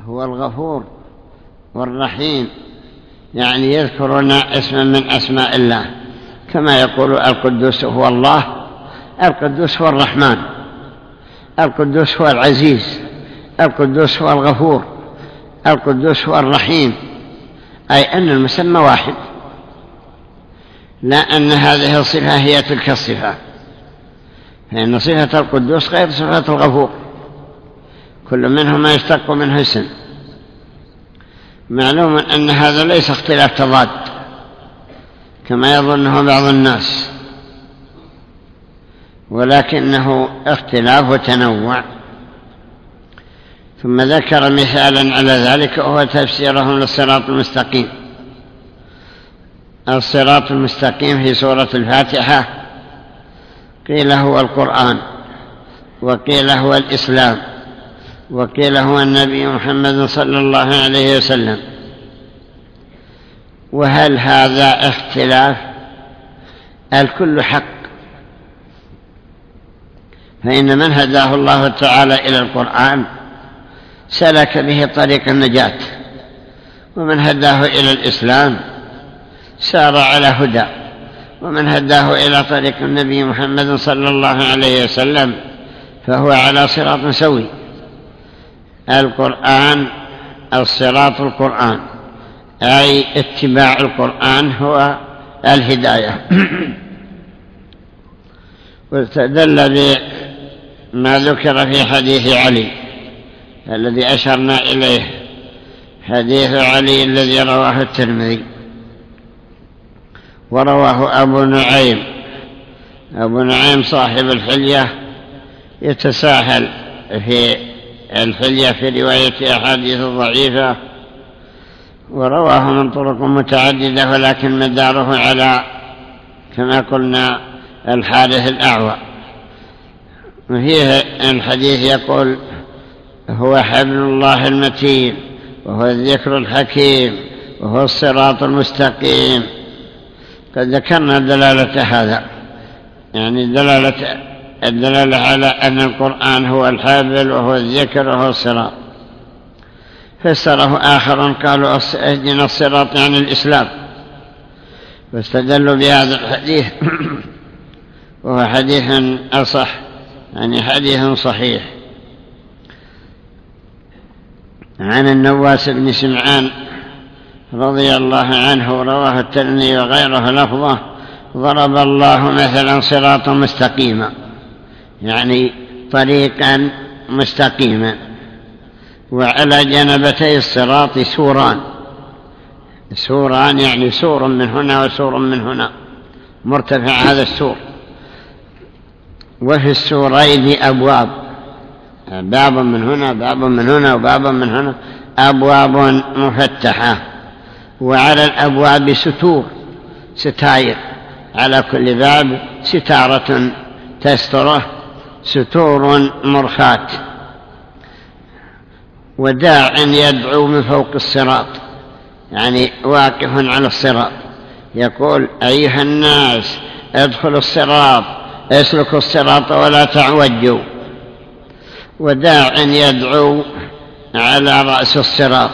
هو الغفور والرحيم، يعني يذكرون اسما من أسماء الله، كما يقول القدوس هو الله، القدوس هو الرحمن، القدوس هو العزيز، القدوس هو الغفور، القدوس هو الرحيم، أي أن المسمى واحد، لا أن هذه الصفة هي تلك الصفة، فإن صفة القدوس غير صفة الغفور، كل منهما يشتق منه اسم. معلوم أن هذا ليس اختلاف تضاد كما يظنه بعض الناس، ولكنه اختلاف وتنوع. ثم ذكر مثالا على ذلك وهو تفسيرهم للصراط المستقيم. الصراط المستقيم في سورة الفاتحة قيل هو القرآن، وقيل هو الإسلام، وقيل هو النبي محمد صلى الله عليه وسلم. وهل هذا اختلاف؟ الكل حق، فإن من هداه الله تعالى إلى القرآن سلك به طريق النجاة، ومن هداه إلى الإسلام سار على هدى، ومن هداه إلى طريق النبي محمد صلى الله عليه وسلم فهو على صراط سوي. القرآن الصراط القرآن، أي اتباع القرآن هو الهداية. واستدل بما ذكر في حديث علي الذي أشرنا إليه، حديث علي الذي رواه الترمذي ورواه أبو نعيم. أبو نعيم صاحب الحلية يتساهل في الحلية في رواية أحاديث ضعيفة، ورواه من طرق متعددة، ولكن مداره على كما قلنا الحارث الأعور. وفيه الحديث يقول هو حبل الله المتين، وهو الذكر الحكيم، وهو الصراط المستقيم. قد ذكرنا دلالة هذا، يعني الدلالة على أن القرآن هو الحبل وهو الذكر وهو الصراط. فسره آخر قالوا اهدنا الصراط يعني الإسلام، واستدلوا بهذا الحديث وهو حديث أصح، يعني حديث صحيح، عن النواس بن سمعان رضي الله عنه، رواه الترمذي وغيره لفظه: ضرب الله مثلا صراطا مستقيما، يعني طريقا مستقيما، وعلى جنبتي الصراط سوران، سوران يعني سور من هنا وسور من هنا، مرتفع هذا السور، وفي السورين أبواب، باب من هنا باب من هنا وباب من هنا، أبواب مفتحة، وعلى الأبواب ستور، ستاير، على كل باب ستارة تستره، ستور مرخاة، وداع يدعو من فوق الصراط، يعني واقف على الصراط يقول: أيها الناس ادخلوا الصراط، اسلكوا الصراط ولا تعوجوا. وداع يدعو على رأس الصراط،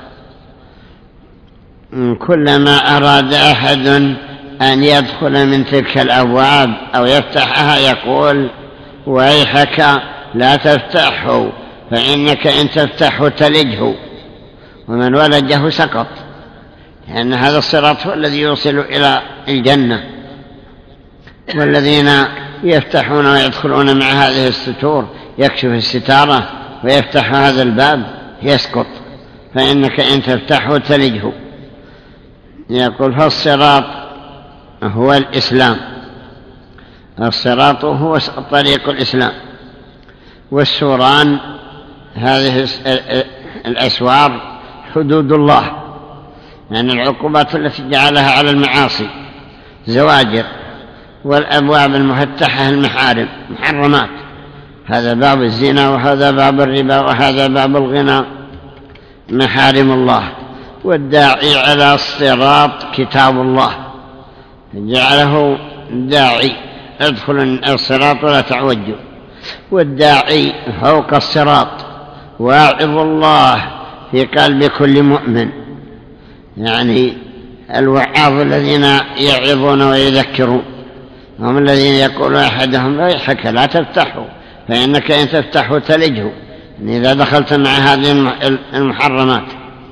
كلما أراد أحد أن يدخل من تلك الأبواب أو يفتحها يقول: ويحك لا تفتحه، فإنك إن تفتحه تلجه، ومن ولجه سقط، لأن هذا الصراط هو الذي يوصل إلى الجنة. والذين يفتحون ويدخلون مع هذه الستور يكشف الستارة ويفتح هذا الباب يسقط، فإنك إن تفتحه تلجه. يقول: فالصراط هو الإسلام، الصراط هو طريق الإسلام. والسوران هذه الأسوار حدود الله، يعني العقوبات التي جعلها على المعاصي زواجر. والأبواب المفتحة المحارم، محرمات، هذا باب الزنا وهذا باب الربا وهذا باب الغنى، محارم الله. والداعي على الصراط كتاب الله، جعله داعي ادخل الصراط ولا تعوجوا. والداعي فوق الصراط واعظ الله في قلب كل مؤمن، يعني الوعاظ الذين يعظون ويذكرون هم الذين يقول أحدهم ويحك لا تفتحوا فإنك إن تفتحوا تلجه، يعني إذا دخلت مع هذه المحرمات.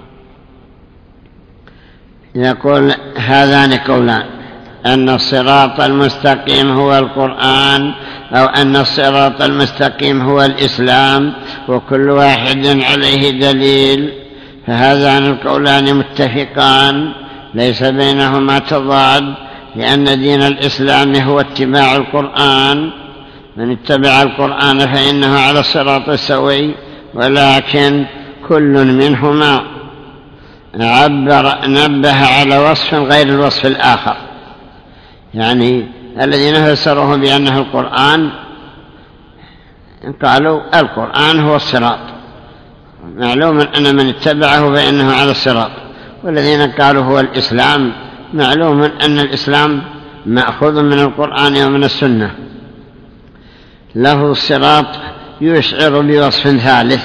يقول هذان قولان، أن الصراط المستقيم هو القرآن، أو أن الصراط المستقيم هو الإسلام، وكل واحد عليه دليل، فهذان القولان متفقان ليس بينهما تضاد، لأن دين الإسلام هو اتباع القرآن، من اتبع القرآن فإنه على الصراط السوي، ولكن كل منهما نبه على وصف غير الوصف الآخر. يعني الذين فسروه بأنه القرآن قالوا القرآن هو الصراط، معلوم أن من اتبعه فإنه على الصراط، والذين قالوا هو الإسلام معلوم أن الإسلام مأخوذ من القرآن ومن السنة. له الصراط يشعر بوصف ثالث،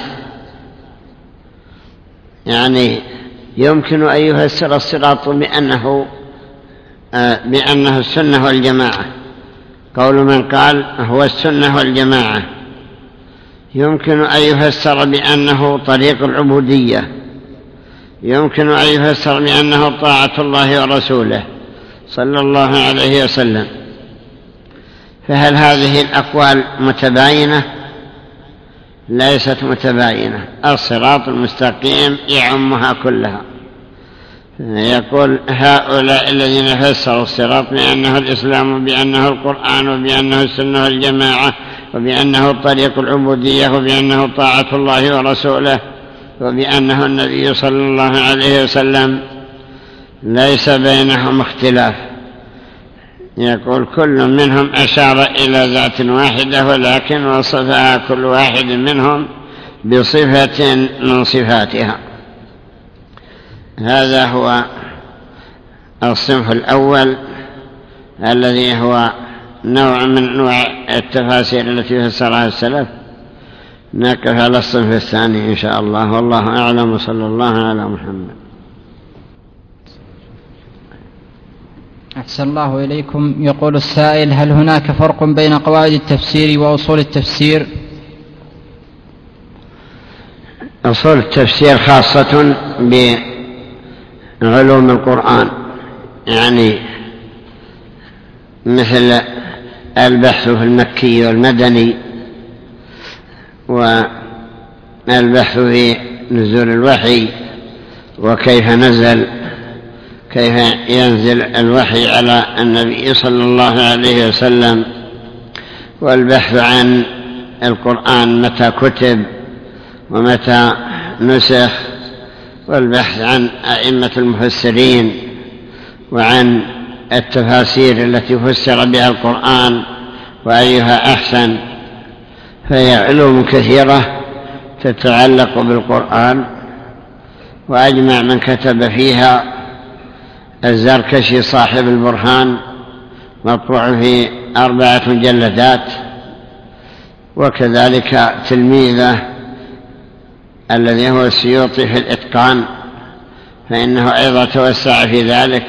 يعني يمكن أن يفسر الصراط بأنه السنة والجماعة، قول من قال هو السنة والجماعة. يمكن أن يفسر بأنه طريق العبودية، يمكن أن يفسر بأنه طاعة الله ورسوله صلى الله عليه وسلم. فهل هذه الأقوال متباينة؟ ليست متباينة. الصراط المستقيم يعمها كلها. يقول هؤلاء الذين فسروا الصراط بأنه الإسلام وبأنه القرآن وبأنه السنة والجماعة وبأنه طريق العبودية وبأنه طاعة الله ورسوله وبأنه النبي صلى الله عليه وسلم، ليس بينهم اختلاف. يقول كل منهم أشار إلى ذات واحدة، ولكن وصفها كل واحد منهم بصفة من صفاتها. هذا هو الصنف الأول الذي هو نوع من أنواع التفاسير التي فسرها السلف. نقف على الصنف الثاني إن شاء الله، والله أعلم، وصلى الله على محمد. أحسن الله إليكم. يقول السائل: هل هناك فرق بين قواعد التفسير وأصول التفسير؟ أصول التفسير خاصة بعلوم القرآن، يعني مثل البحث في المكي والمدني، والبحث في نزول الوحي وكيف نزل، كيف ينزل الوحي على النبي صلى الله عليه وسلم، والبحث عن القرآن متى كتب ومتى نسخ، والبحث عن أئمة المفسرين وعن التفاسير التي فسر بها القرآن وأيها أحسن. فهي علوم كثيرة تتعلق بالقرآن، وأجمع من كتب فيها الزركشي صاحب البرهان، مطبوع في 4 مجلدات، وكذلك تلميذه الذي هو السيوطي في الإتقان، فإنه أيضا توسع في ذلك،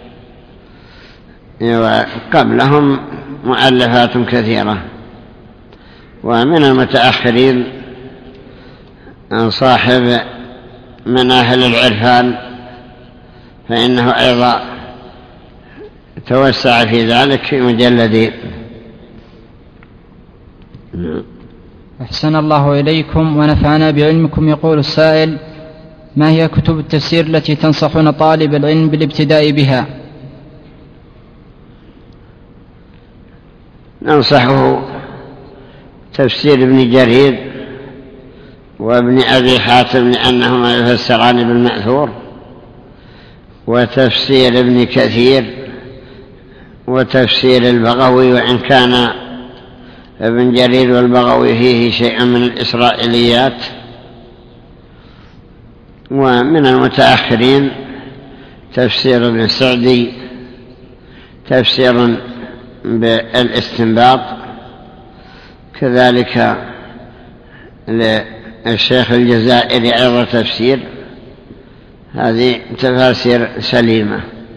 وقبلهم مؤلفات كثيرة. ومن المتأخرين صاحب مناهل العرفان، فإنه أيضا توسع في ذلك في مجلدين. أحسن الله إليكم ونفعنا بعلمكم. يقول السائل: ما هي كتب التفسير التي تنصحون طالب العلم بالابتداء بها؟ ننصحه تفسير ابن جرير وابن أبي حاتم لأنهما يفسران بالمأثور، وتفسير ابن كثير، وتفسير البغوي، وإن كان ابن جرير والبغوي فيه شيء من الإسرائيليات. ومن المتأخرين تفسير ابن سعدي، تفسير بالاستنباط، كذلك للشيخ الجزائري أيضا تفسير. هذه تفاسير سليمة،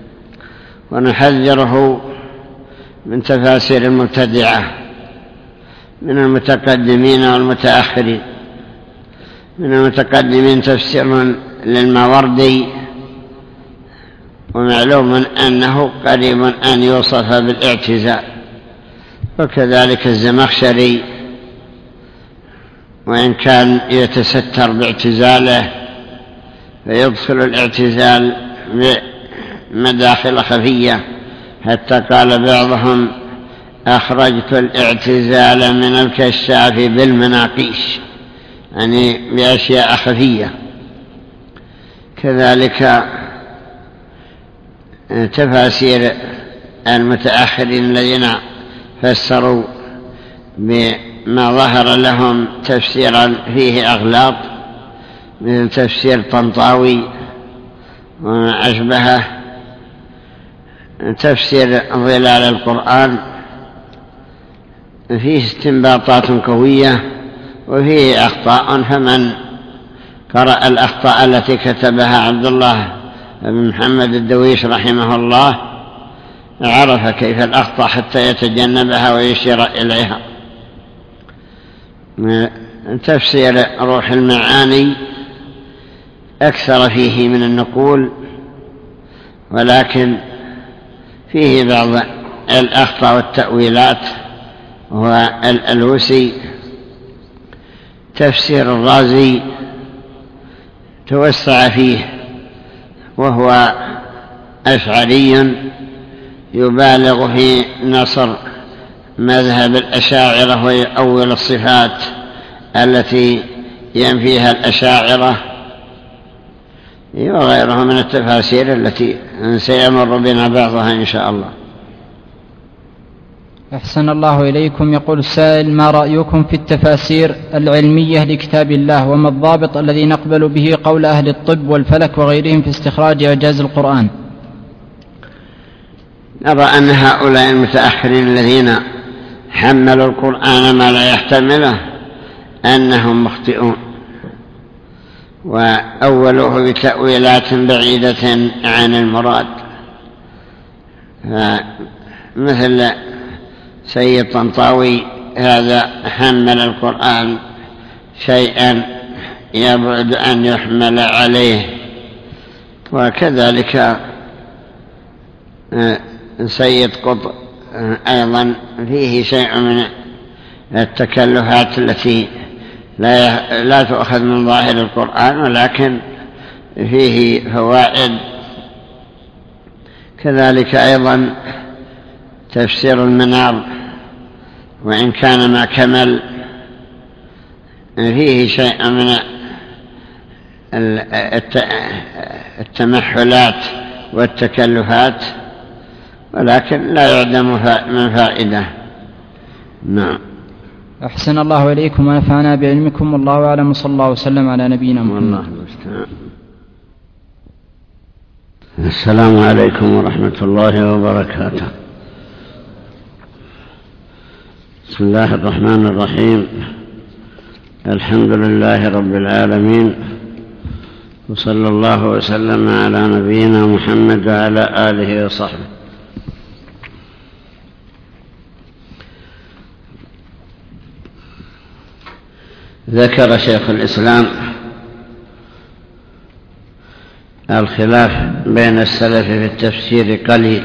ونحذره من تفاسير المبتدعة من المتقدمين والمتأخرين. من المتقدمين تفسير للماوردي، ومعلوم أنه قريب أن يوصف بالاعتزال، وكذلك الزمخشري وإن كان يتستر باعتزاله فيدخل الاعتزال بمداخل خفية، حتى قال بعضهم أخرجت الاعتزال من الكشاف بالمناقيش، يعني بأشياء خفية. كذلك تفاسير المتأخرين الذين فسروا بما ظهر لهم تفسيرا فيه أغلاط، مثل تفسير طنطاوي وما أشبهه. تفسير ظلال القرآن فيه استنباطات قوية وفيه أخطاء، فمن قرأ الأخطاء التي كتبها عبد الله بن محمد الدويش رحمه الله عرف كيف الأخطاء حتى يتجنبها ويشير إليها. تفسير روح المعاني أكثر فيه من النقول، ولكن فيه بعض الأخطاء والتأويلات. هو الألوسي. تفسير الرازي توسع فيه، وهو أشعري يبالغ في نصر مذهب الأشاعرة ويؤول الصفات التي ينفيها الأشاعرة، وغيرها من التفاسير التي سيمر بنا بعضها إن شاء الله. أحسن الله إليكم. يقول السائل: ما رأيكم في التفاسير العلمية لكتاب الله، وما الضابط الذي نقبل به قول أهل الطب والفلك وغيرهم في استخراج إعجاز القرآن؟ نرى أن هؤلاء المتأخرين الذين حملوا القرآن ما لا يحتمله أنهم مخطئون، وأولوه بتأويلات بعيدة عن المراد، مثل سيد طنطاوي هذا حمل القرآن شيئا يبعد أن يحمل عليه. وكذلك سيد قطب أيضا فيه شيء من التكلفات التي لا تؤخذ من ظاهر القرآن، ولكن فيه فوائد. كذلك أيضا تفسير المنار، وإن كان ما كمل فيه شيء من التمحلات والتكلفات، ولكن لا يعدم من فائدة. نعم. أحسن الله إليكم ونفعنا بعلمكم، والله أعلم، صلى الله وسلم على نبينا محمد. السلام عليكم ورحمة الله وبركاته. بسم الله الرحمن الرحيم. الحمد لله رب العالمين، وصلى الله وسلم على نبينا محمد وعلى آله وصحبه. ذكر شيخ الإسلام الخلاف بين السلف في التفسير قليل،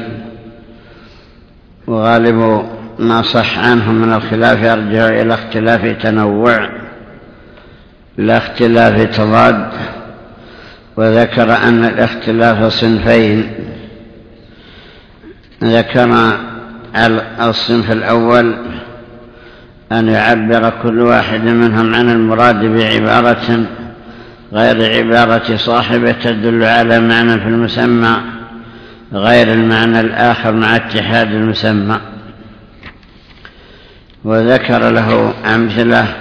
وغالب ما صح عنهم من الخلاف يرجع إلى اختلاف تنوع لا اختلاف تضاد. وذكر أن الاختلاف صنفين. ذكر الصنف الأول أن يعبر كل واحد منهم عن المراد بعبارة غير عبارة صاحبه تدل على معنى في المسمى غير المعنى الآخر مع اتحاد المسمى، وذكر له أمثلة.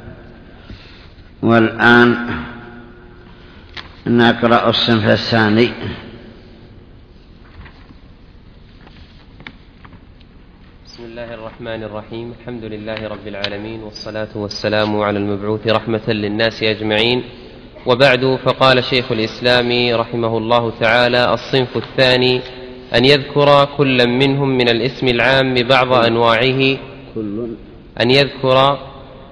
والآن نقرأ الصنف الثاني. بسم الله الرحمن الرحيم. الحمد لله رب العالمين، والصلاة والسلام على المبعوث رحمة للناس أجمعين وبعد، فقال شيخ الإسلام رحمه الله تعالى: الصنف الثاني أن يذكر كل منهم من الاسم العام بعض أنواعه أن يذكر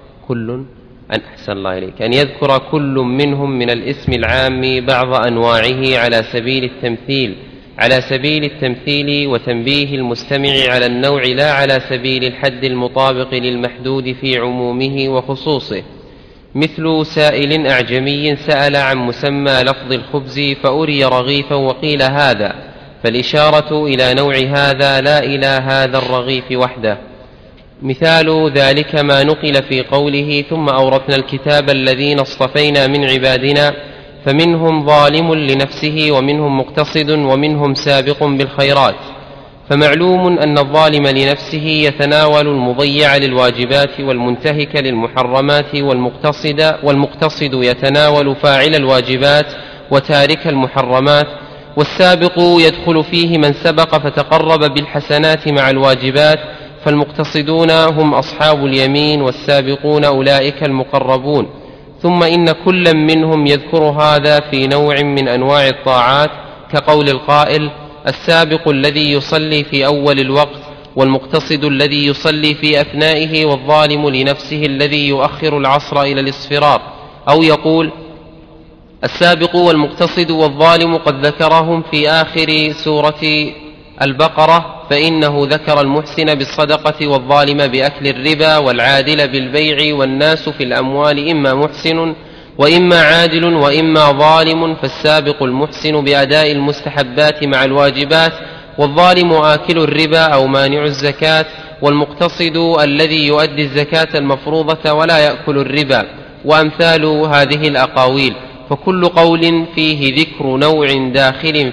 كل منهم من الاسم العام بعض أنواعه على سبيل التمثيل وتنبيه المستمع على النوع، لا على سبيل الحد المطابق للمحدود في عمومه وخصوصه، مثل سائل أعجمي سأل عن مسمى لفظ الخبز فأري رغيفا وقيل هذا، فالإشارة إلى نوع هذا لا إلى هذا الرغيف وحده. مثال ذلك ما نقل في قوله: ثم أورثنا الكتاب الذين اصطفينا من عبادنا فمنهم ظالم لنفسه ومنهم مقتصد ومنهم سابق بالخيرات. فمعلوم أن الظالم لنفسه يتناول المضيع للواجبات والمنتهك للمحرمات، والمقتصد يتناول فاعل الواجبات وتارك المحرمات، والسابق يدخل فيه من سبق فتقرب بالحسنات مع الواجبات، فالمقتصدون هم أصحاب اليمين والسابقون أولئك المقربون. ثم إن كل منهم يذكر هذا في نوع من أنواع الطاعات، كقول القائل: السابق الذي يصلي في أول الوقت، والمقتصد الذي يصلي في أثنائه، والظالم لنفسه الذي يؤخر العصر إلى الاصفرار. أو يقول: السابق والمقتصد والظالم قد ذكرهم في آخر سورة البقرة، فإنه ذكر المحسن بالصدقة والظالم بأكل الربا والعادل بالبيع، والناس في الأموال إما محسن وإما عادل وإما ظالم، فالسابق المحسن بأداء المستحبات مع الواجبات، والظالم آكل الربا أو مانع الزكاة، والمقتصد الذي يؤدي الزكاة المفروضة ولا يأكل الربا، وأمثال هذه الأقاويل. فكل قول فيه ذكر نوع داخل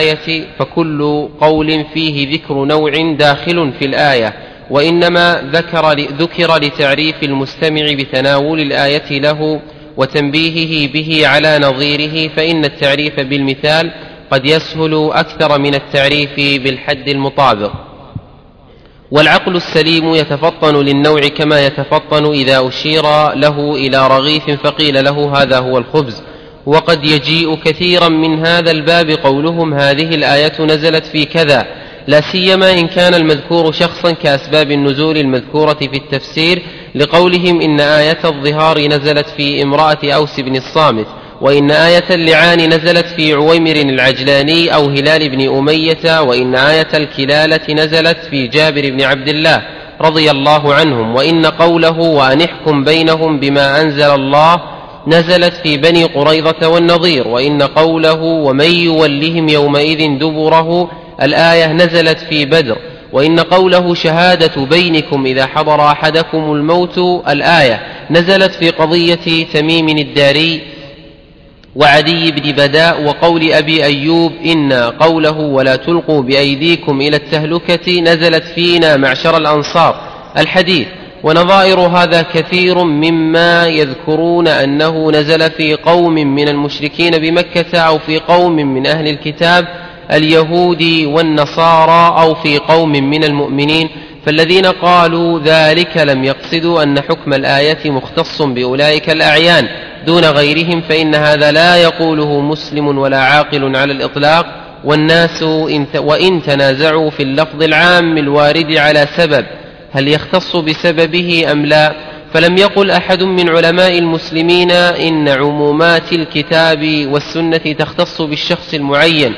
في الآية وإنما ذكر لتعريف المستمع بتناول الآية له وتنبيهه به على نظيره، فإن التعريف بالمثال قد يسهل أكثر من التعريف بالحد المطابق. والعقل السليم يتفطن للنوع كما يتفطن إذا أشير له إلى رغيف فقيل له هذا هو الخبز. وقد يجيء كثيرا من هذا الباب قولهم هذه الآية نزلت في كذا، لا سيما إن كان المذكور شخصا كأسباب النزول المذكورة في التفسير، لقولهم إن آية الظهار نزلت في امرأة أوس بن الصامت، وإن آية اللعان نزلت في عويمر العجلاني أو هلال بن أمية، وإن آية الكلالة نزلت في جابر بن عبد الله رضي الله عنهم، وإن قوله وأنحكم بينهم بما أنزل الله نزلت في بني قريظة والنضير، وإن قوله ومن يولهم يومئذ دبره الآية نزلت في بدر، وإن قوله شهادة بينكم إذا حضر أحدكم الموت الآية نزلت في قضية تميم الداري وعدي بن بداء، وقول أبي أيوب إن قوله ولا تلقوا بأيديكم إلى التهلكة نزلت فينا معشر الأنصار الحديث. ونظائر هذا كثير مما يذكرون أنه نزل في قوم من المشركين بمكة، أو في قوم من أهل الكتاب اليهود والنصارى، أو في قوم من المؤمنين. فالذين قالوا ذلك لم يقصدوا أن حكم الآية مختص بأولئك الأعيان دون غيرهم، فإن هذا لا يقوله مسلم ولا عاقل على الإطلاق. والناس وإن تنازعوا في اللفظ العام الوارد على سبب هل يختص بسببه أم لا، فلم يقل أحد من علماء المسلمين إن عمومات الكتاب والسنة تختص بالشخص المعين،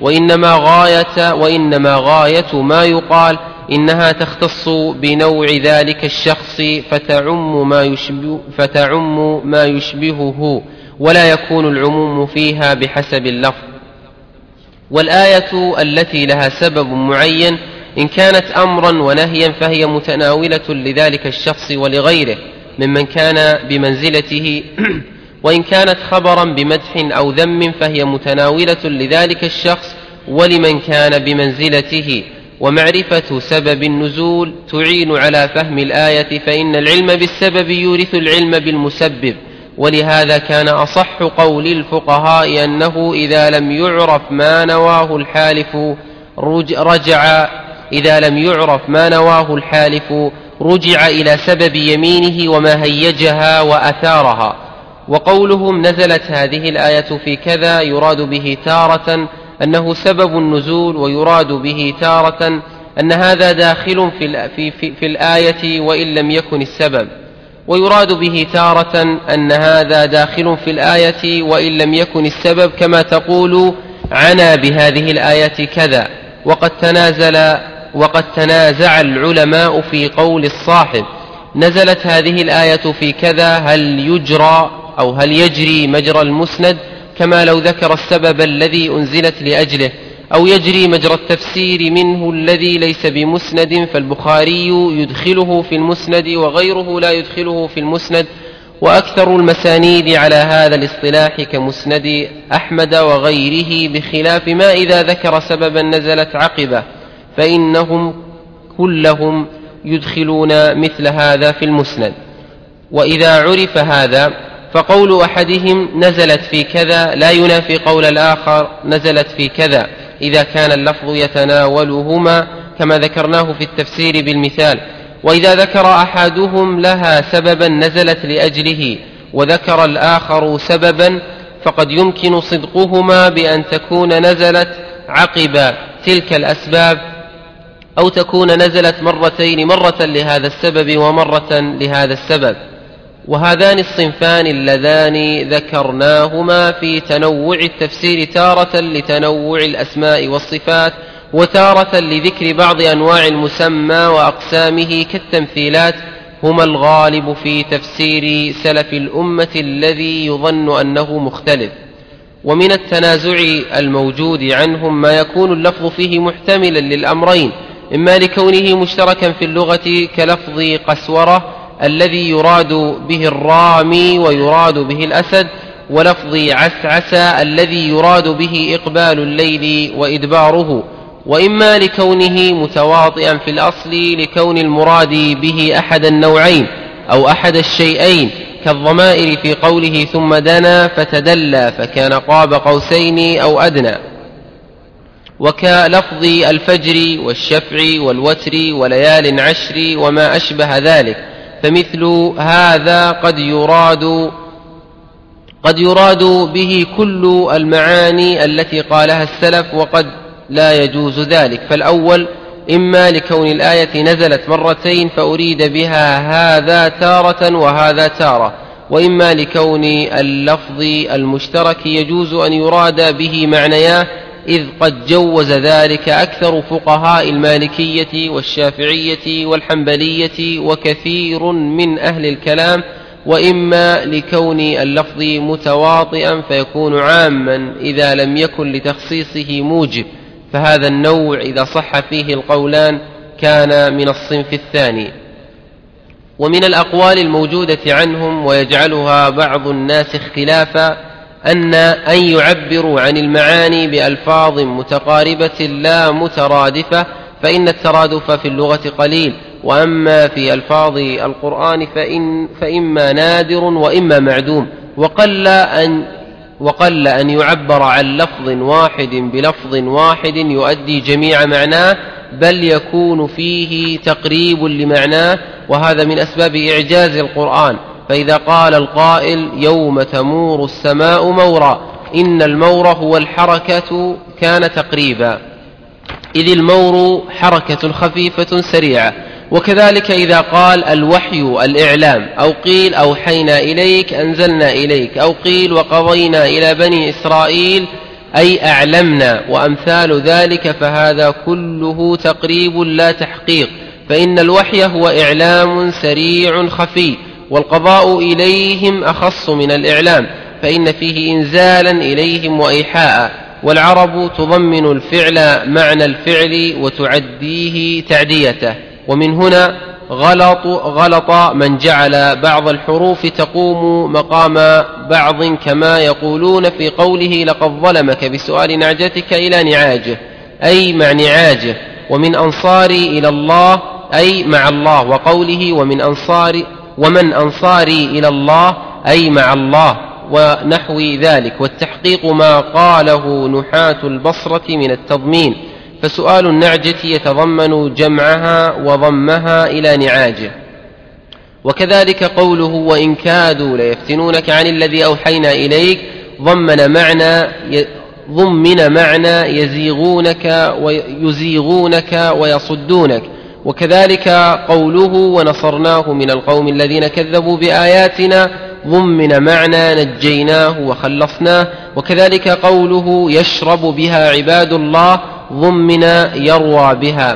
وإنما غاية ما يقال إنها تختص بنوع ذلك الشخص فتعم ما يشبهه، ولا يكون العموم فيها بحسب اللفظ. والآية التي لها سبب معين إن كانت أمرا ونهيا فهي متناولة لذلك الشخص ولغيره ممن كان بمنزلته، وإن كانت خبرا بمدح أو ذم فهي متناولة لذلك الشخص ولمن كان بمنزلته. ومعرفة سبب النزول تعين على فهم الآية، فإن العلم بالسبب يورث العلم بالمسبب. ولهذا كان أصح قول الفقهاء أنه إذا لم يعرف ما نواه الحالف رجع إلى سبب يمينه وما هيجها وأثارها. وقولهم نزلت هذه الآية في كذا يراد به تارة أنه سبب النزول، ويراد به تارة أن هذا داخل في الآية وإن لم يكن السبب، ويراد به تارة أن هذا داخل في الآية وإن لم يكن السبب، كما تقول عنا بهذه الآية كذا. وقد تنازع العلماء في قول الصاحب نزلت هذه الآية في كذا هل يجري مجرى المسند، كما لو ذكر السبب الذي أنزلت لأجله، أو يجري مجرى التفسير منه الذي ليس بمسند، فالبخاري يدخله في المسند وغيره لا يدخله في المسند. وأكثر المسانيد على هذا الاصطلاح كمسند أحمد وغيره، بخلاف ما إذا ذكر سببا نزلت عقبه، فإنهم كلهم يدخلون مثل هذا في المسند. وإذا عرف هذا فقول أحدهم نزلت في كذا لا ينافي قول الآخر نزلت في كذا، إذا كان اللفظ يتناولهما كما ذكرناه في التفسير بالمثال. وإذا ذكر أحدهم لها سببا نزلت لأجله وذكر الآخر سببا، فقد يمكن صدقهما بأن تكون نزلت عقب تلك الأسباب، أو تكون نزلت مرتين، مرة لهذا السبب ومرة لهذا السبب. وهذان الصنفان اللذان ذكرناهما في تنوع التفسير، تارة لتنوع الأسماء والصفات، وتارة لذكر بعض أنواع المسمى وأقسامه كالتمثيلات، هما الغالب في تفسير سلف الأمة الذي يظن أنه مختلف. ومن التنازع الموجود عنهم ما يكون اللفظ فيه محتملا للأمرين، إما لكونه مشتركا في اللغة كلفظ قسورة الذي يراد به الرامي ويراد به الأسد، ولفظ عسعس الذي يراد به إقبال الليل وإدباره، وإما لكونه متواطئا في الأصل لكون المراد به أحد النوعين أو أحد الشيئين، كالضمائر في قوله ثم دنا فتدلى فكان قاب قوسين أو أدنى، وكلفظ الفجر والشفع والوتر وليال عشر وما أشبه ذلك. فمثل هذا قد يراد به كل المعاني التي قالها السلف، وقد لا يجوز ذلك. فالأول إما لكون الآية نزلت مرتين فأريد بها هذا تارة وهذا تارة، وإما لكون اللفظ المشترك يجوز أن يراد به معنياه، إذ قد جوز ذلك أكثر فقهاء المالكية والشافعية والحنبلية وكثير من أهل الكلام. وإما لكون اللفظ متواطئا فيكون عاما إذا لم يكن لتخصيصه موجب، فهذا النوع إذا صح فيه القولان كان من الصنف الثاني. ومن الأقوال الموجودة عنهم ويجعلها بعض الناس اختلافا أن يعبروا عن المعاني بألفاظ متقاربة لا مترادفة، فإن الترادف في اللغة قليل، وأما في ألفاظ القرآن فإما نادر وإما معدوم، وقل أن يعبر عن لفظ واحد بلفظ واحد يؤدي جميع معناه، بل يكون فيه تقريب لمعناه، وهذا من أسباب إعجاز القرآن. فإذا قال القائل يوم تمور السماء مورا، إن المور هو الحركة، كان تقريبا، إذ المور حركة خفيفة سريعة. وكذلك إذا قال الوحي الإعلام، أو قيل أوحينا إليك أنزلنا إليك، أو قيل وقضينا إلى بني إسرائيل أي أعلمنا، وأمثال ذلك، فهذا كله تقريب لا تحقيق، فإن الوحي هو إعلام سريع خفي، والقضاء إليهم أخص من الإعلام، فإن فيه إنزالا إليهم وإيحاء، والعرب تضمن الفعل معنى الفعل وتعديه تعديته. ومن هنا غلط من جعل بعض الحروف تقوم مقام بعض، كما يقولون في قوله لقد ظلمك بسؤال نعجتك إلى نعاجه أي مع نعاجه، ومن أنصاري إلى الله أي مع الله، وقوله ومن أنصاري إلى الله أي مع الله، ونحو ذلك. والتحقيق ما قاله نحاة البصرة من التضمين، فسؤال النعجة يتضمن جمعها وضمها إلى نعاجه. وكذلك قوله وإن كادوا ليفتنونك عن الذي أوحينا إليك ضمن معنى يزيغونك ويصدونك. وكذلك قوله ونصرناه من القوم الذين كذبوا بآياتنا ضمن معنى نجيناه وخلصناه. وكذلك قوله يشرب بها عباد الله ضمن يروى بها.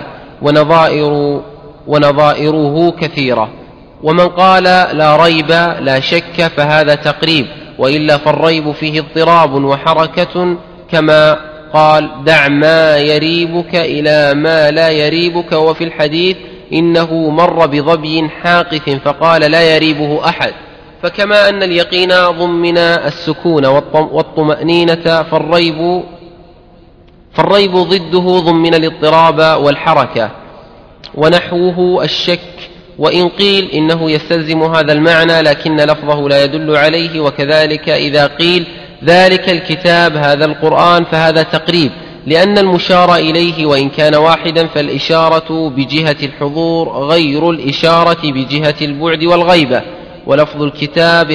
ونظائره كثيرة. ومن قال لا ريب لا شك فهذا تقريب، وإلا فالريب فيه اضطراب وحركة، كما قال دع ما يريبك إلى ما لا يريبك. وفي الحديث إنه مر بظبي حاقف فقال لا يريبه أحد. فكما أن اليقين ضمن السكون والطمأنينة فالريب ضده ضمن الاضطراب والحركة. ونحوه الشك، وإن قيل إنه يستلزم هذا المعنى لكن لفظه لا يدل عليه. وكذلك إذا قيل ذلك الكتاب هذا القرآن فهذا تقريب، لأن المشار إليه وإن كان واحدا فالإشارة بجهة الحضور غير الإشارة بجهة البعد والغيبة. ولفظ الكتاب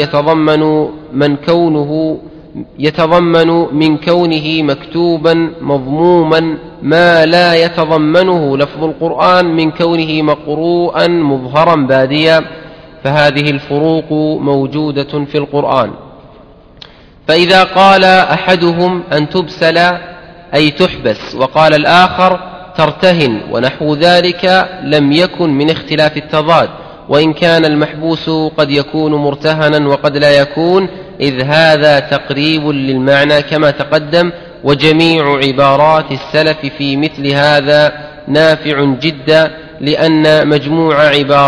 يتضمن من كونه مكتوبا مضموما ما لا يتضمنه لفظ القرآن من كونه مقروءا مظهرا باديا. فهذه الفروق موجودة في القرآن. فإذا قال أحدهم أن تبسل أي تحبس، وقال الآخر ترتهن ونحو ذلك، لم يكن من اختلاف التضاد، وإن كان المحبوس قد يكون مرتهنا وقد لا يكون، إذ هذا تقريب للمعنى كما تقدم. وجميع عبارات السلف في مثل هذا نافع جدا، لأن مجموع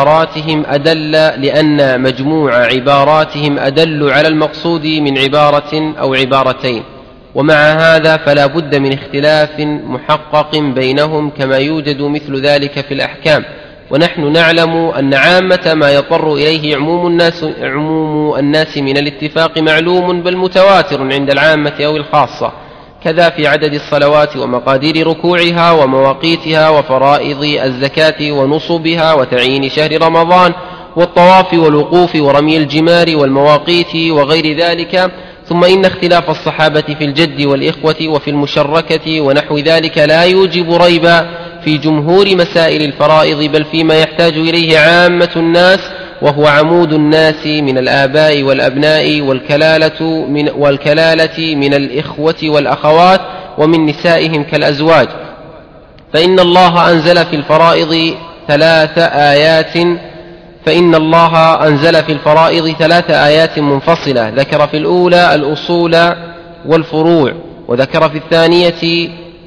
عباراتهم أدل على المقصود من عبارة أو عبارتين. ومع هذا فلا بد من اختلاف محقق بينهم كما يوجد مثل ذلك في الأحكام. ونحن نعلم أن عامة ما يضطر إليه عموم الناس من الاتفاق معلوم بل متواتر عند العامة أو الخاصة. كذا في عدد الصلوات ومقادير ركوعها ومواقيتها وفرائض الزكاة ونصبها وتعيين شهر رمضان والطواف والوقوف ورمي الجمار والمواقيت وغير ذلك. ثم إن اختلاف الصحابة في الجد والإخوة وفي المشركة ونحو ذلك لا يوجب ريبا في جمهور مسائل الفرائض، بل فيما يحتاج إليه عامة الناس، وهو عمود الناس من الآباء والأبناء والكلالة من الإخوة والأخوات ومن نسائهم كالأزواج. فإن الله أنزل في الفرائض 3 آيات منفصلة، ذكر في الأولى الأصول والفروع، وذكر في الثانية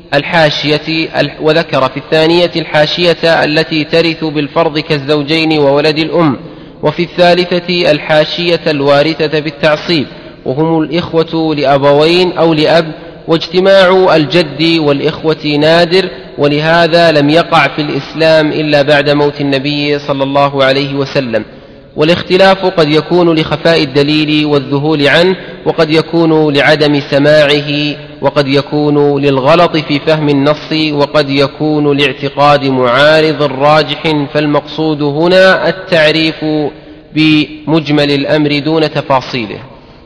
الحاشية التي ترث بالفرض كالزوجين وولد الأم، وفي الثالثة الحاشية الوارثة بالتعصيب، وهم الإخوة لأبوين أو لأب، واجتماع الجد والإخوة نادر، ولهذا لم يقع في الإسلام إلا بعد موت النبي صلى الله عليه وسلم. والاختلاف قد يكون لخفاء الدليل والذهول عنه، وقد يكون لعدم سماعه، وقد يكون للغلط في فهم النص، وقد يكون لاعتقاد معارض راجح. فالمقصود هنا التعريف بمجمل الأمر دون تفاصيله.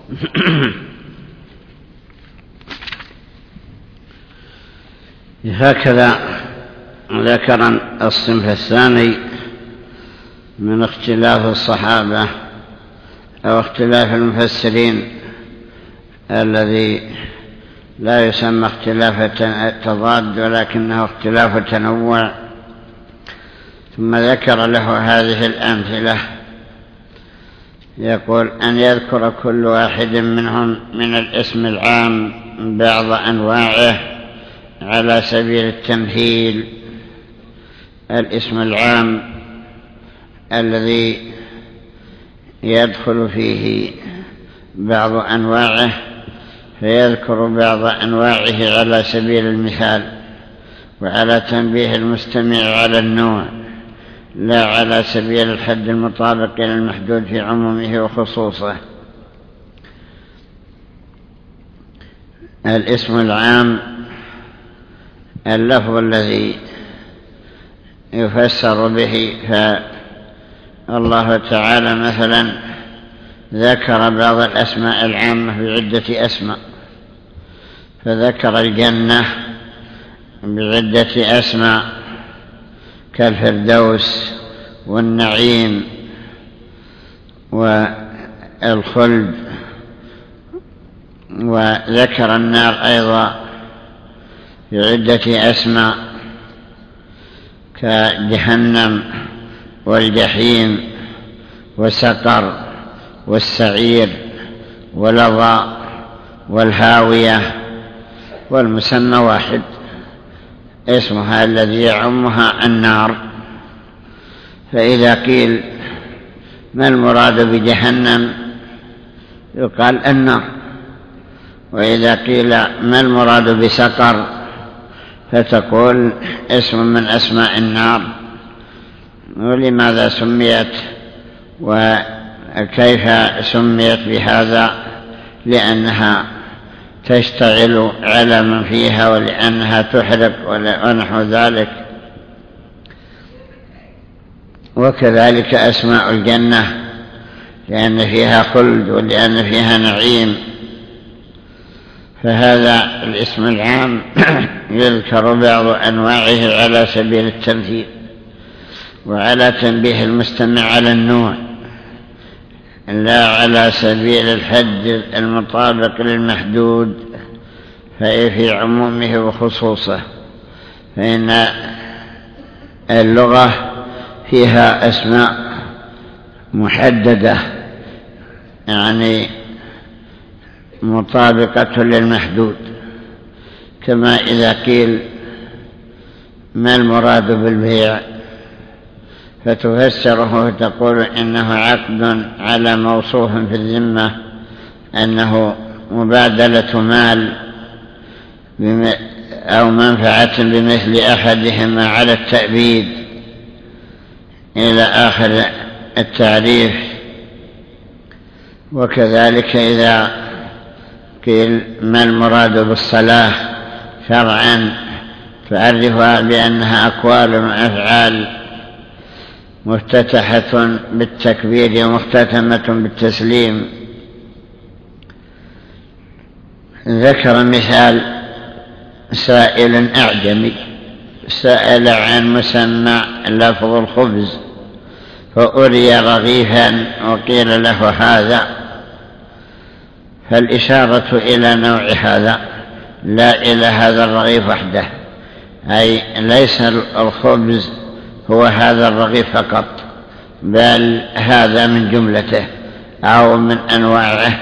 هكذا ذكر الصنف الثاني من اختلاف الصحابة أو اختلاف المفسرين الذي لا يسمى اختلاف تضاد ولكنه اختلاف تنوع، ثم ذكر له هذه الأمثلة. يقول أن يذكر كل واحد منهم من الاسم العام بعض أنواعه على سبيل التمثيل. الاسم العام الذي يدخل فيه بعض أنواعه فيذكر بعض أنواعه على سبيل المثال، وعلى تنبيه المستمع على النوع، لا على سبيل الحد المطابق إلى المحدود في عمومه وخصوصه. الاسم العام اللفظ الذي يفسر به الله تعالى مثلا ذكر بعض الأسماء العامة بعدة أسماء، فذكر الجنة بعدة أسماء كالفردوس والنعيم والخلد، وذكر النار أيضا بعدة أسماء كجهنم والجحيم والسقر والسعير واللظى والهاوية، والمسمى واحد اسمها الذي يعمها النار. فإذا قيل ما المراد بجهنم يقال النار، وإذا قيل ما المراد بسقر فتقول اسم من أسماء النار. ولماذا سميت وكيف سميت بهذا؟ لأنها تشتعل على من فيها، ولأنها تحرق ونحو ذلك. وكذلك أسماء الجنة لأن فيها خلد ولأن فيها نعيم. فهذا الاسم العام يذكر بعض أنواعه على سبيل التمثيل وعلى تنبيه المستمع على النوع، لا على سبيل الحد المطابق للمحدود في عمومه وخصوصه. فإن اللغة فيها أسماء محددة يعني مطابقة للمحدود، كما إذا قيل ما المراد بالبيع فتفسره وتقول إنه عقد على موصوف في الذمة، أنه مبادلة مال أو منفعة بمثل أحدهما على التأبيد إلى آخر التعريف. وكذلك إذا قيل ما المراد بالصلاة شرعا تعرفها بأنها أقوال وأفعال مفتتحة بالتكبير ومختتمة بالتسليم. ذكر مثال سائل أعجمي سأل عن مسمى لفظ الخبز فأري رغيفا وقيل له هذا، فالإشارة إلى نوع هذا لا إلى هذا الرغيف وحده، أي ليس الخبز هو هذا الرغيف فقط، بل هذا من جملته أو من أنواعه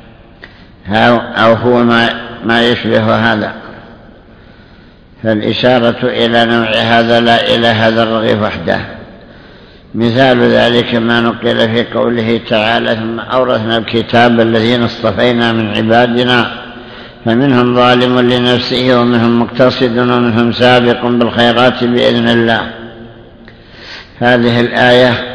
أو هو ما يشبه هذا. فالإشارة إلى نوع هذا لا إلى هذا الرغيف وحده. مثال ذلك ما نقل في قوله تعالى ثم أورثنا الكتاب الذين اصطفينا من عبادنا فمنهم ظالم لنفسه ومنهم مقتصد ومنهم سابق بالخيرات بإذن الله. هذه الآية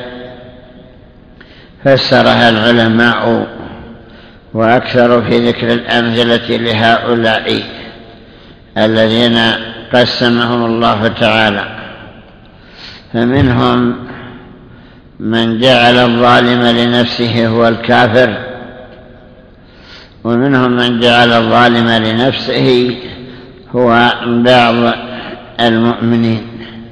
فسرها العلماء وأكثر في ذكر الأمثلة لهؤلاء الذين قسمهم الله تعالى. فمنهم من جعل الظالم لنفسه هو الكافر، ومنهم من جعل الظالم لنفسه هو بعض المؤمنين.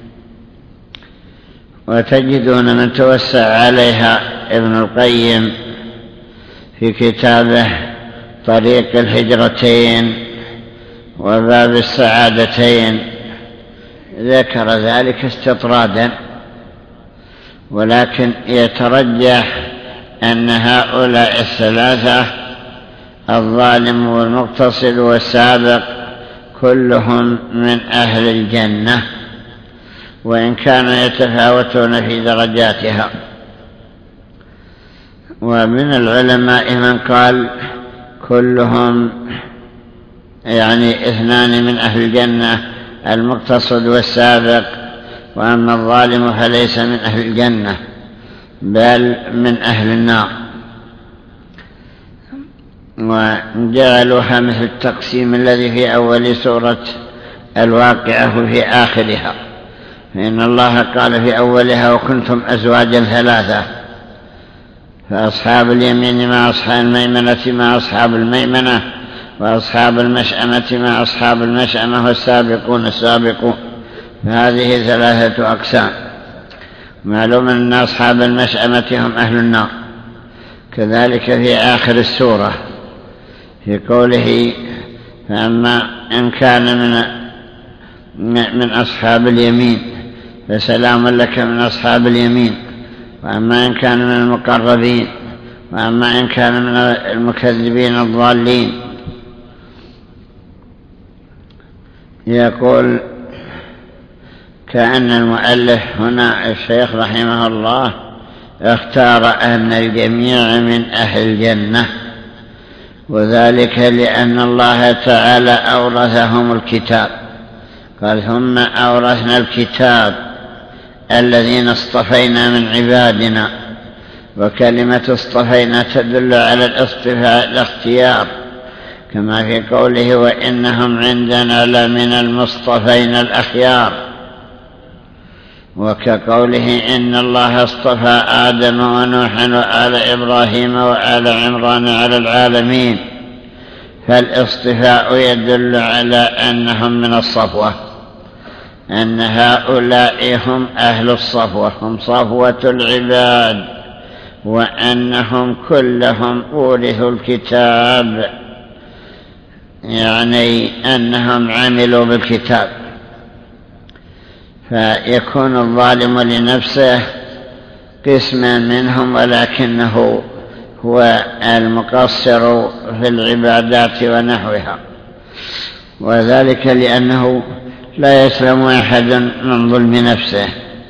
وتجدون من توسع عليها ابن القيم في كتابه طريق الهجرتين وباب السعادتين ذكر ذلك استطرادا، ولكن يترجح أن هؤلاء الثلاثة الظالم والمقتصد والسابق كلهم من أهل الجنة، وإن كانوا يتفاوتون في درجاتها. ومن العلماء من قال كلهم يعني اثنان من أهل الجنة المقتصد والسابق، وأما الظالم فليس من أهل الجنة بل من أهل النار. وجعلوها مثل التقسيم الذي في أول سورة الواقعة وفي آخرها، فإن الله قال في أولها وكنتم أزواجا ثلاثة، فأصحاب اليمين مع أصحاب الميمنة مع أصحاب الميمنة، وأصحاب المشأمة مع أصحاب المشأمة، والسابقون السابقون، فهذه ثلاثة أقسام. معلوم أن أصحاب المشأمة هم أهل النار. كذلك في آخر السورة في قوله فأما إن كان من أصحاب اليمين فسلام لك من أصحاب اليمين، وأما إن كان من المقربين، وأما إن كان من المكذبين الضالين. يقول كأن المؤلف هنا الشيخ رحمه الله اختار أن الجميع من أهل الجنة، وذلك لأن الله تعالى أورثهم الكتاب، قال ثم أورثنا الكتاب الذين اصطفينا من عبادنا، وكلمة اصطفينا تدل على الاصطفاء الاختيار، كما في قوله وإنهم عندنا لمن المصطفين الأخيار، وكقوله إن الله اصطفى آدم ونوحا وآل إبراهيم وآل عمران على العالمين، فالاصطفاء يدل على أنهم من الصفوة، أن هؤلاء هم أهل الصفوة، هم صفوة العباد، وأنهم كلهم أورثوا الكتاب، يعني أنهم عملوا بالكتاب. فيكون الظالم لنفسه قسما منهم، ولكنه هو المقصر في العبادات ونحوها، وذلك لأنه لا يسلم أحد من ظلم نفسه.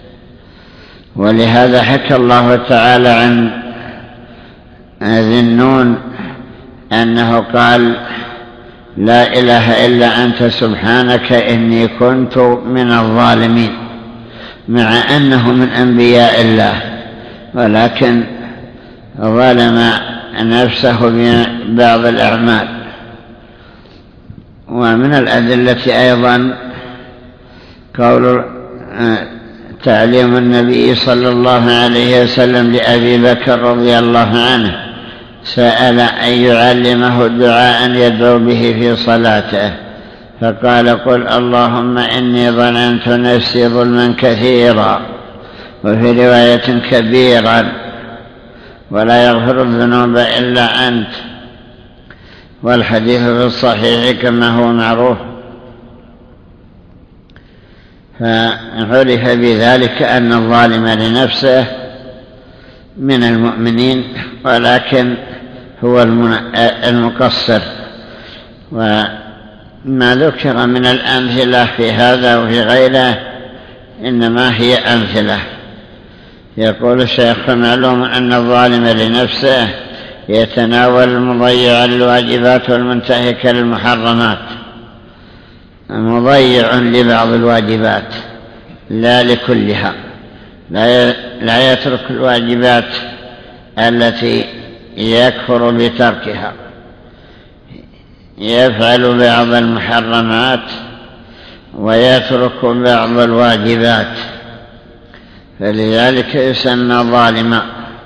ولهذا حكى الله تعالى عن ذي النون أنه قال لا إله إلا أنت سبحانك إني كنت من الظالمين، مع أنه من أنبياء الله، ولكن ظلم نفسه ببعض الأعمال. ومن الأدلة أيضا قول تعليم النبي صلى الله عليه وسلم لأبي بكر رضي الله عنه، سأل أن يعلمه دعاء يدعو به في صلاته، فقال قل اللهم إني ظلمت نفسي ظلما كثيرا، وفي رواية كبيرا، ولا يغفر الذنوب إلا أنت، والحديث في الصحيح كما هو معروف. فعرف بذلك أن الظالم لنفسه من المؤمنين، ولكن هو المقصر. وما ذكر من الأمثلة في هذا وفي غيره إنما هي أمثلة. يقول الشيخ فمعلوم أن الظالم لنفسه يتناول المضيع للواجبات والمنتهك للمحرمات، مضيع لبعض الواجبات لا لكلها، لا يترك الواجبات التي يكفر بتركها، يفعل بعض المحرمات ويترك بعض الواجبات، فلذلك يسمى ظالما.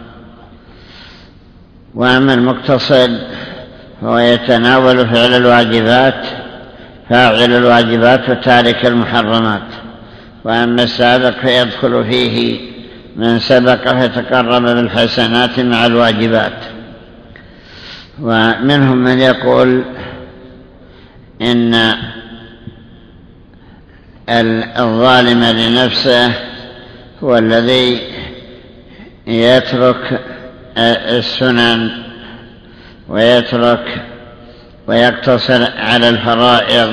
وأما المقتصد فهو يتناول فعل الواجبات، فاعل الواجبات وتارك المحرمات. وأما السابق فيدخل فيه من سبق فتقرب بالحسنات مع الواجبات. ومنهم من يقول إن الظالم لنفسه هو الذي يترك السنن ويقتصر على الفرائض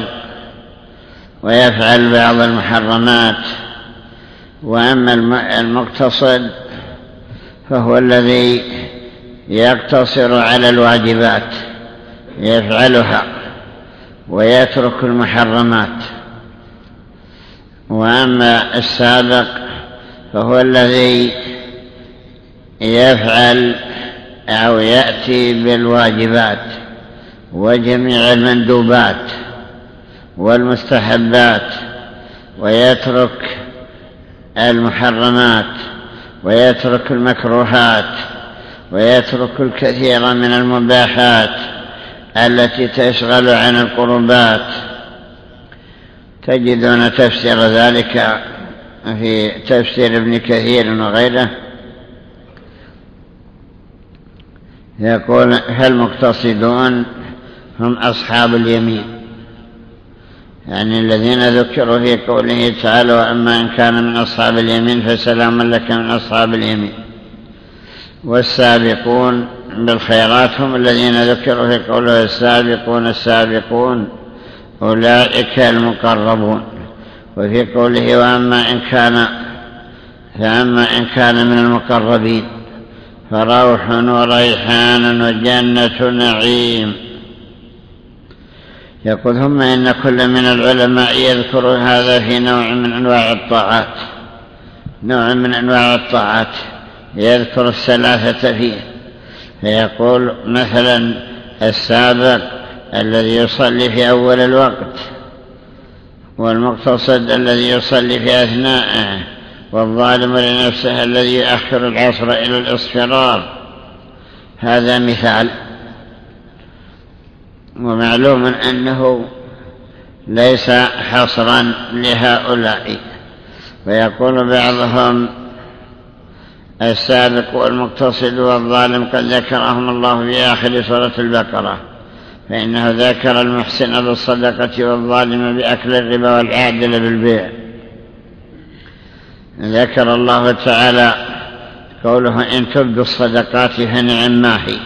ويفعل بعض المحرمات. وأما المقتصد فهو الذي يقتصر على الواجبات يفعلها ويترك المحرمات. وأما السابق فهو الذي يفعل أو يأتي بالواجبات وجميع المندوبات والمستحبات، ويترك المحرمات ويترك المكروهات ويترك الكثير من المباحات التي تشغل عن القربات. تجدون تفسير ذلك في تفسير ابن كثير وغيره، يقول فالمقتصدون هم أصحاب اليمين، يعني الذين ذكروا في قوله تعالى وأما إن كان من أصحاب اليمين فسلام لك من أصحاب اليمين. والسابقون بالخيرات هم الذين ذكروا في قوله السابقون السابقون أولئك المقربون. وفي قوله وأما إن كان من المقربين فروح وريحان وجنة نعيم. يقول ثم إن كل من العلماء يذكر هذا في نوع من أنواع الطاعات يذكر الثلاثة فيه، فيقول مثلا السابق الذي يصلي في أول الوقت، والمقتصد الذي يصلي في أثناءه، والظالم لنفسه الذي يؤخر العصر إلى الإصفرار. هذا مثال. ومعلوم أنه ليس حصرا لهؤلاء، ويقول بعضهم السابق والمقتصد والظالم قد ذكرهم الله في آخر سورة البقرة، فإنه ذكر المحسن بالصدقة والظالم بأكل الربا والعادل بالبيع. ذكر الله تعالى قوله إن تبدوا الصدقات فنعم ما هي،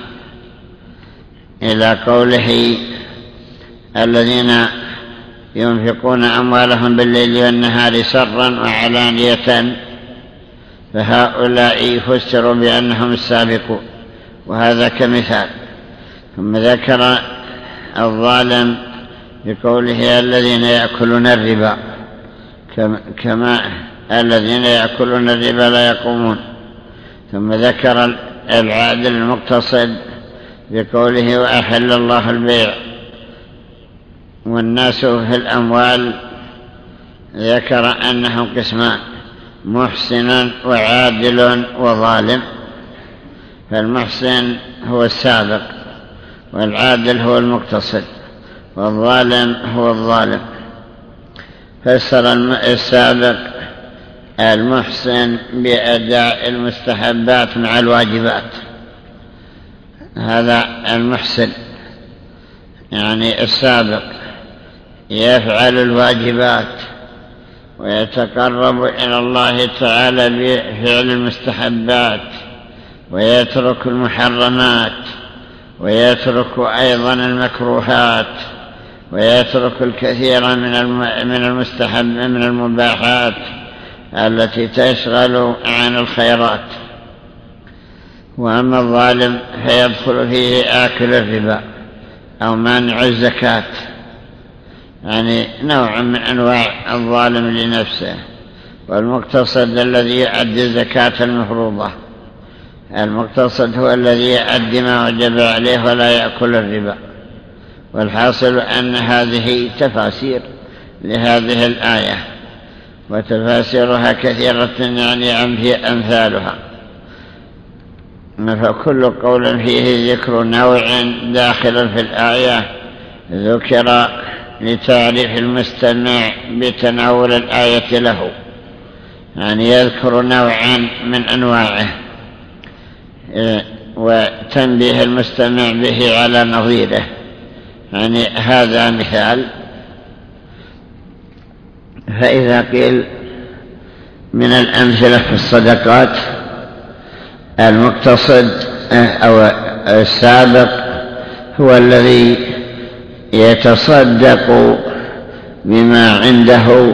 إلى قوله الذين ينفقون أموالهم بالليل والنهار سرا وعلانية فهؤلاء يفسروا بأنهم السابقون، وهذا كمثال. ثم ذكر الظالم بقوله الذين يأكلون الربا، كما الذين يأكلون الربا لا يقومون. ثم ذكر العادل المقتصد بقوله وأحل الله البيع. والناس في الأموال ذكر أنهم قسمان، محسن وعادل وظالم. فالمحسن هو السابق، والعادل هو المقتصد، والظالم هو الظالم. فسر السابق المحسن بأداء المستحبات مع الواجبات، هذا المحسن، يعني السابق يفعل الواجبات ويتقرب إلى الله تعالى بفعل المستحبات، ويترك المحرمات، ويترك أيضا المكروهات، ويترك الكثير من المباحات التي تشغل عن الخيرات. وأما الظالم فيدخل فيه آكل الربا أو مانع الزكاة، يعني نوع من أنواع الظالم لنفسه. والمقتصد الذي يؤدي الزكاة المفروضة، المقتصد هو الذي يؤدي ما وجب عليه ولا يأكل الربا. والحاصل أن هذه تفاسير لهذه الآية، وتفاسيرها كثيرة يعني أمثالها. فكل قول فيه ذكر نوع داخل في الآية ذكر لتعريف المستمع بتناول الآية له، يعني يذكر نوعا من أنواعه وتنبيه المستمع به على نظيره، يعني هذا مثال. فإذا قيل من الأمثلة في الصدقات المقتصد أو السابق هو الذي يتصدق بما عنده،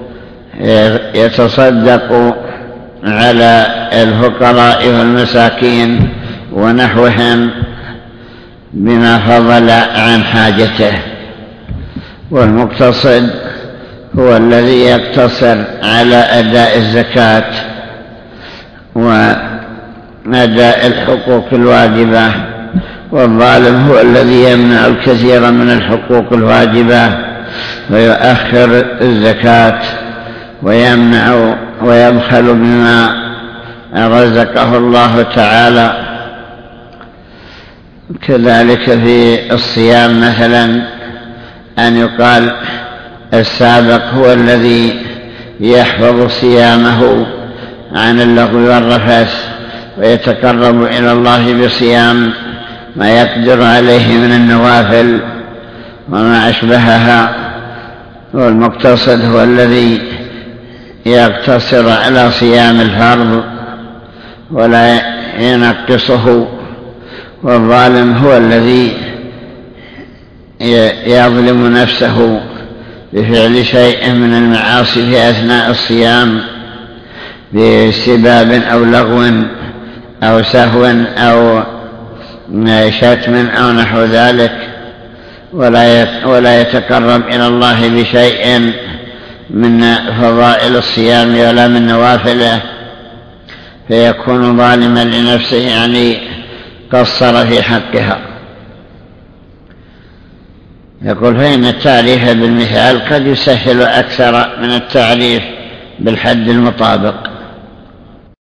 يتصدق على الفقراء والمساكين ونحوهم بما فضل عن حاجته. والمقتصد هو الذي يقتصر على أداء الزكاة وأداء الحقوق الواجبة. والظالم هو الذي يمنع الكثير من الحقوق الواجبة ويؤخر الزكاة ويمنع ويبخل بما رزقه الله تعالى. كذلك في الصيام مثلا أن يقال السابق هو الذي يحفظ صيامه عن اللغو والرفث ويتقرب إلى الله بصيام ما يقدر عليه من النوافل وما أشبهها، والمقتصد هو الذي يقتصر على صيام الفرض ولا ينقصه، والظالم هو الذي يظلم نفسه بفعل شيء من المعاصي في أثناء الصيام باستباب أو لغو أو سهو أو شتم أو نحو ذلك، ولا يتقرب إلى الله بشيء من فضائل الصيام ولا من نوافله، فيكون ظالما لنفسه، يعني قصر في حقها. يقول فإن التعريف بالمثال قد يسهل أكثر من التعريف بالحد المطابق.